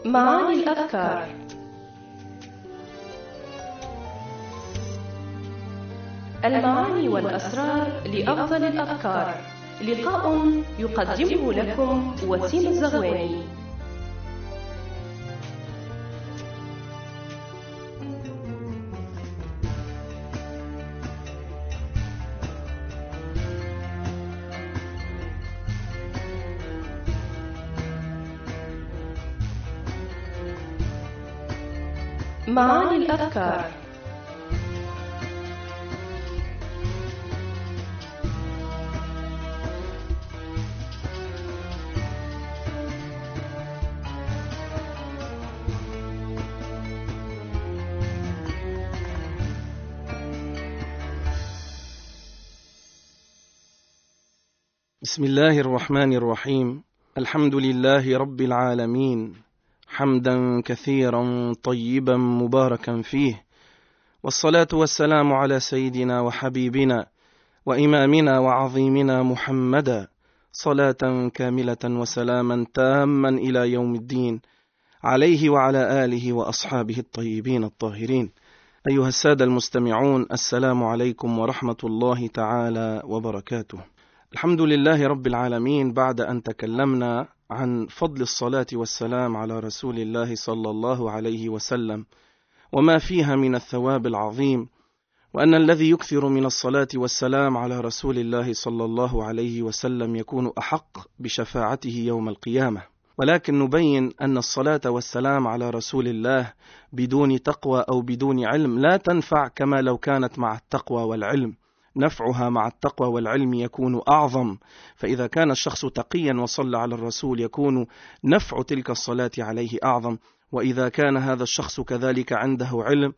معاني الأذكار. المعاني والأسرار لأفضل الأذكار. لقاء يقدمه لكم وسيم الزغواني. معاني الأذكار. بسم الله الرحمن الرحيم. الحمد لله رب العالمين، حمدا كثيرا طيبا مباركا فيه، والصلاة والسلام على سيدنا وحبيبنا وإمامنا وعظيمنا محمدا، صلاة كاملة وسلاما تاما إلى يوم الدين، عليه وعلى آله وأصحابه الطيبين الطاهرين. أيها السادة المستمعون، السلام عليكم ورحمة الله تعالى وبركاته. الحمد لله رب العالمين. بعد أن تكلمنا عن فضل الصلاة والسلام على رسول الله صلى الله عليه وسلم وما فيها من الثواب العظيم، وأن الذي يكثر من الصلاة والسلام على رسول الله صلى الله عليه وسلم يكون أحق بشفاعته يوم القيامة، ولكن نبين أن الصلاة والسلام على رسول الله بدون تقوى أو بدون علم لا تنفع كما لو كانت مع التقوى والعلم. نفعها مع التقوى والعلم يكون أعظم، فإذا كان الشخص تقيا وصلى على الرسول يكون نفع تلك الصلاة عليه أعظم، وإذا كان هذا الشخص كذلك عنده علم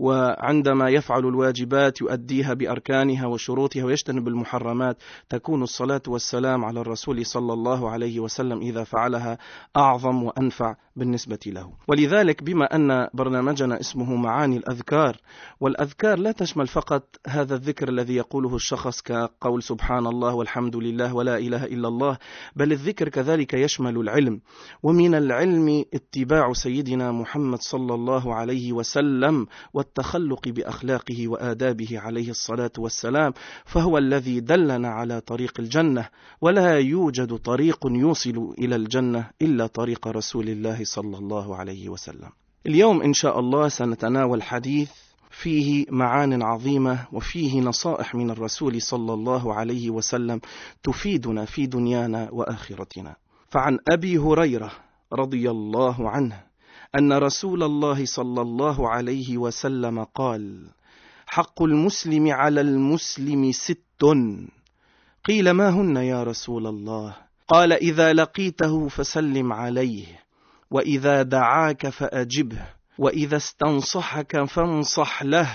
وعندما يفعل الواجبات يؤديها بأركانها وشروطها ويجتنب المحرمات تكون الصلاة والسلام على الرسول صلى الله عليه وسلم إذا فعلها أعظم وأنفع بالنسبة له. ولذلك بما أن برنامجنا اسمه معاني الأذكار، والأذكار لا تشمل فقط هذا الذكر الذي يقوله الشخص كقول سبحان الله والحمد لله ولا إله إلا الله، بل الذكر كذلك يشمل العلم، ومن العلم اتباع سيدنا محمد صلى الله عليه وسلم والتخلق بأخلاقه وآدابه عليه الصلاة والسلام، فهو الذي دلنا على طريق الجنة، ولا يوجد طريق يوصل إلى الجنة إلا طريق رسول الله صلى الله عليه وسلم. اليوم إن شاء الله سنتناول حديث فيه معان عظيمة وفيه نصائح من الرسول صلى الله عليه وسلم تفيدنا في دنيانا وآخرتنا. فعن أبي هريرة رضي الله عنه أن رسول الله صلى الله عليه وسلم قال: حق المسلم على المسلم 6. قيل: ما هن يا رسول الله؟ قال: إذا لقيته فسلم عليه، وإذا دعاك فأجبه، وإذا استنصحك فانصح له،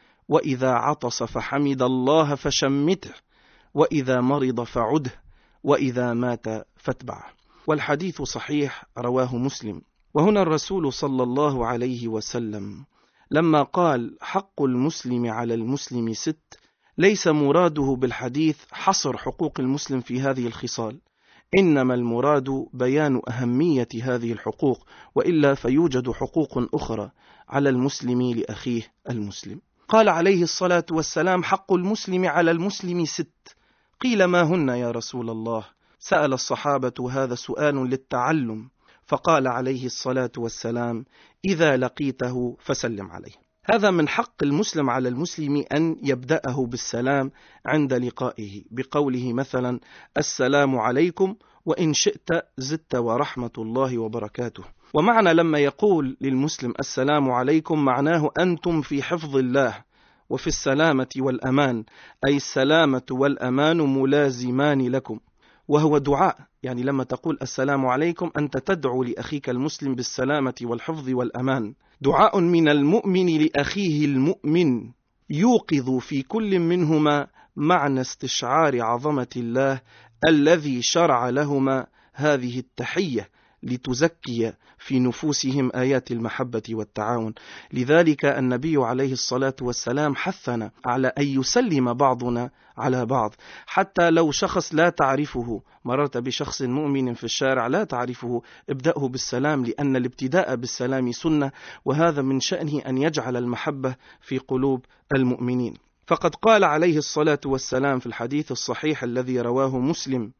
وإذا عطس فحمد الله فشمته، وإذا مرض فعده، وإذا مات فاتبعه. والحديث صحيح رواه مسلم. وهنا الرسول صلى الله عليه وسلم لما قال حق المسلم على المسلم 6 ليس مراده بالحديث حصر حقوق المسلم في هذه الخصال، إنما المراد بيان أهمية هذه الحقوق، وإلا فيوجد حقوق أخرى على المسلم لأخيه المسلم. قال عليه الصلاة والسلام: حق المسلم على المسلم 6. قيل: ما هن يا رسول الله؟ سأل الصحابة هذا سؤال للتعلم، فقال عليه الصلاة والسلام: إذا لقيته فسلم عليه. هذا من حق المسلم على المسلم أن يبدأه بالسلام عند لقائه بقوله مثلا: السلام عليكم، وإن شئت زدت ورحمة الله وبركاته. ومعنى لما يقول للمسلم السلام عليكم معناه أنتم في حفظ الله وفي السلامة والأمان، أي السلامة والأمان ملازمان لكم، وهو دعاء. يعني لما تقول السلام عليكم أنت تدعو لأخيك المسلم بالسلامة والحفظ والأمان، دعاء من المؤمن لأخيه المؤمن يوقظ في كل منهما معنى استشعار عظمة الله الذي شرع لهما هذه التحية لتزكي في نفوسهم آيات المحبة والتعاون. لذلك النبي عليه الصلاة والسلام حثنا على أن يسلم بعضنا على بعض، حتى لو شخص لا تعرفه، مررت بشخص مؤمن في الشارع لا تعرفه، ابدأه بالسلام، لأن الابتداء بالسلام سنة، وهذا من شأنه أن يجعل المحبة في قلوب المؤمنين. فقد قال عليه الصلاة والسلام في الحديث الصحيح الذي رواه مسلم: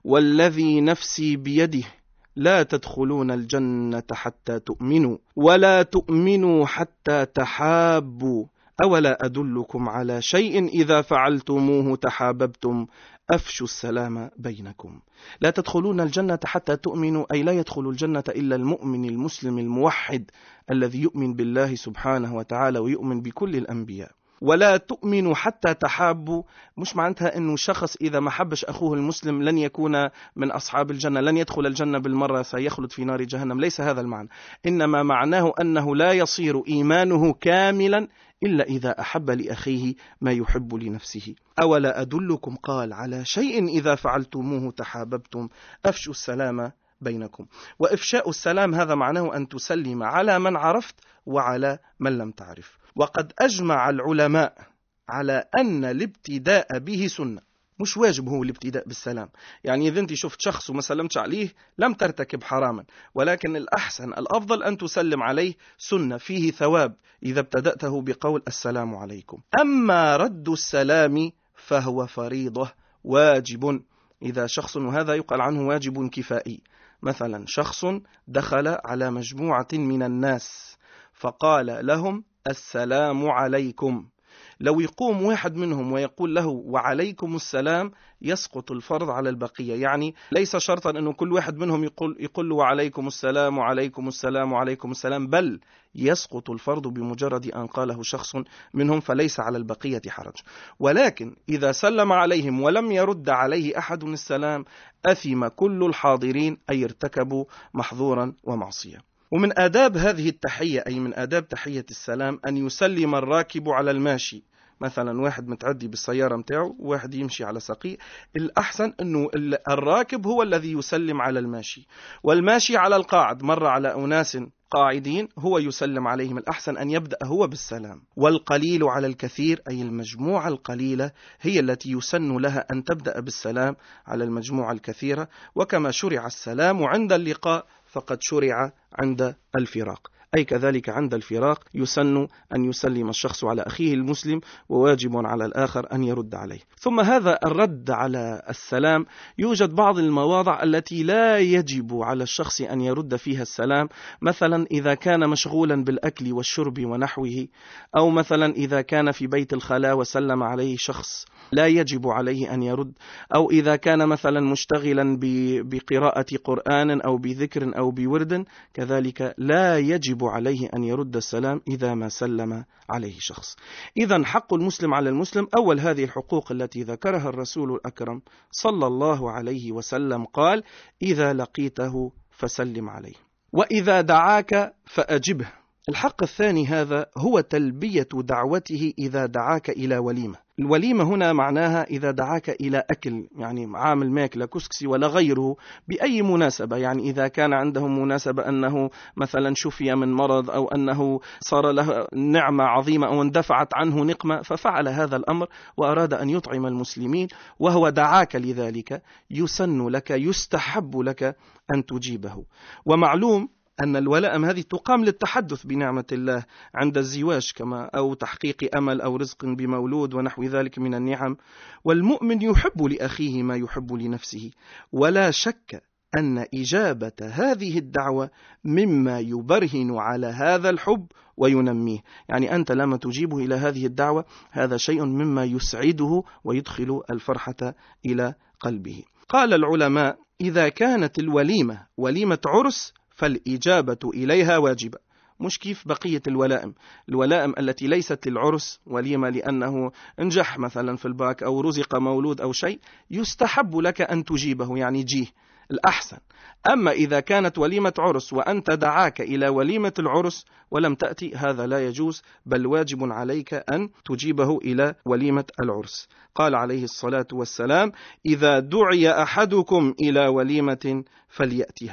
والذي نفسي بيده لا تدخلون الجنة حتى تؤمنوا ولا تؤمنوا حتى تحابوا أولا أدلكم على شيء إذا فعلتموه تحاببتم أفشوا السلام بينكم. لا تدخلون الجنة حتى تؤمنوا، أي لا يدخل الجنة إلا المؤمن المسلم الموحد الذي يؤمن بالله سبحانه وتعالى ويؤمن بكل الأنبياء. ولا تؤمنوا حتى تحابوا، مش معناتها أنه شخص إذا ما حبش أخوه المسلم لن يكون من أصحاب الجنة، لن يدخل الجنة بالمرة، سيخلد في نار جهنم، ليس هذا المعنى. إنما معناه أنه لا يصير إيمانه كاملا إلا إذا أحب لأخيه ما يحب لنفسه. أولا أدلكم، قال، على شيء إذا فعلتموه تحاببتم أفشوا السلام بينكم. وإفشاء السلام هذا معناه أن تسلم على من عرفت وعلى من لم تعرف. وقد أجمع العلماء على أن الابتداء به سنة، مش واجب هو الابتداء بالسلام. يعني إذا أنت شفت شخص وما سلمتش عليه لم ترتكب حراما، ولكن الأحسن الأفضل أن تسلم عليه، سنة فيه ثواب إذا ابتدأته بقول السلام عليكم. أما رد السلام فهو فريضة واجب إذا شخص، وهذا يقال عنه واجب كفائي. مثلا شخص دخل على مجموعة من الناس فقال لهم السلام عليكم، لو يقوم واحد منهم ويقول له وعليكم السلام يسقط الفرض على البقية. يعني ليس شرطا أنه كل واحد منهم يقول له وعليكم السلام وعليكم السلام وعليكم السلام، بل يسقط الفرض بمجرد أن قاله شخص منهم، فليس على البقية حرج. ولكن إذا سلم عليهم ولم يرد عليه أحد السلام أثم كل الحاضرين، أي ارتكبوا محظورا ومعصية. ومن آداب هذه التحية، أي من آداب تحية السلام، أن يسلم الراكب على الماشي. مثلا واحد متعدي بالسيارة متاعه وواحد يمشي على سقي، الأحسن أنه الراكب هو الذي يسلم على الماشي، والماشي على القاعد مر على أناس قاعدين هو يسلم عليهم، الأحسن أن يبدأ هو بالسلام. والقليل على الكثير، أي المجموعة القليلة هي التي يسن لها أن تبدأ بالسلام على المجموعة الكثيرة. وكما شرع السلام عند اللقاء فقد شرع عند الفراق، أي كذلك عند الفراق يسن أن يسلم الشخص على أخيه المسلم، وواجب على الآخر أن يرد عليه. ثم هذا الرد على السلام يوجد بعض المواضع التي لا يجب على الشخص أن يرد فيها السلام، مثلا إذا كان مشغولا بالأكل والشرب ونحوه، أو مثلا إذا كان في بيت الخلاء وسلم عليه شخص لا يجب عليه أن يرد، أو إذا كان مثلا مشتغلا بقراءة قرآن أو بذكر أو بورد، كذلك لا يجب عليه أن يرد السلام إذا ما سلم عليه شخص. إذن حق المسلم على المسلم أول هذه الحقوق التي ذكرها الرسول الأكرم صلى الله عليه وسلم، قال: إذا لقيته فسلم عليه، وإذا دعاك فأجبه. الحق الثاني هذا هو تلبية دعوته إذا دعاك إلى وليمة. الوليمة هنا معناها إذا دعاك إلى أكل، يعني عامل ماكلة كسكسي ولا غيره بأي مناسبة، يعني إذا كان عندهم مناسبة أنه مثلا شفي من مرض، أو أنه صار له نعمة عظيمة أو اندفعت عنه نقمة ففعل هذا الأمر وأراد أن يطعم المسلمين وهو دعاك لذلك، يسن لك يستحب لك أن تجيبه. ومعلوم أن الولائم هذه تقام للتحدث بنعمة الله عند الزواج كما، أو تحقيق أمل أو رزق بمولود ونحو ذلك من النعم. والمؤمن يحب لأخيه ما يحب لنفسه، ولا شك أن إجابة هذه الدعوة مما يبرهن على هذا الحب وينميه. يعني أنت لما تجيبه إلى هذه الدعوة هذا شيء مما يسعده ويدخل الفرحة إلى قلبه. قال العلماء: إذا كانت الوليمة وليمة عرس فالإجابة إليها واجبة، مش كيف بقية الولائم التي ليست للعرس وليمة لأنه انجح مثلا في الباك أو رزق مولود أو شيء، يستحب لك أن تجيبه، يعني جيه الأحسن. أما إذا كانت وليمة عرس وأنت دعاك إلى وليمة العرس ولم تأتي، هذا لا يجوز، بل واجب عليك أن تجيبه إلى وليمة العرس. قال عليه الصلاة والسلام: إذا دعي أحدكم إلى وليمة فليأتها،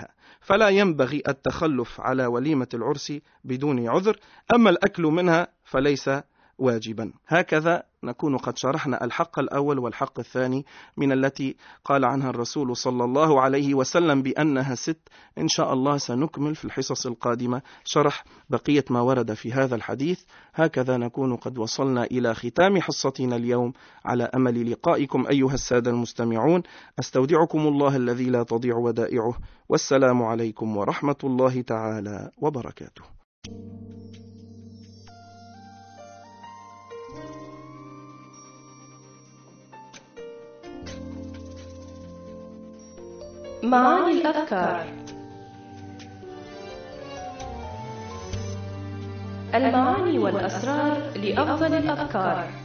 فلا ينبغي التخلف على وليمة العرس بدون عذر، أما الأكل منها فليس واجبا. هكذا نكون قد شرحنا الحق الأول والحق الثاني من التي قال عنها الرسول صلى الله عليه وسلم بأنها 6. إن شاء الله سنكمل في الحصص القادمة شرح بقية ما ورد في هذا الحديث. هكذا نكون قد وصلنا إلى ختام حصتنا اليوم، على أمل لقائكم أيها السادة المستمعون. أستودعكم الله الذي لا تضيع ودائعه، والسلام عليكم ورحمة الله تعالى وبركاته. معاني الأذكار. المعاني والأسرار لأفضل الأذكار.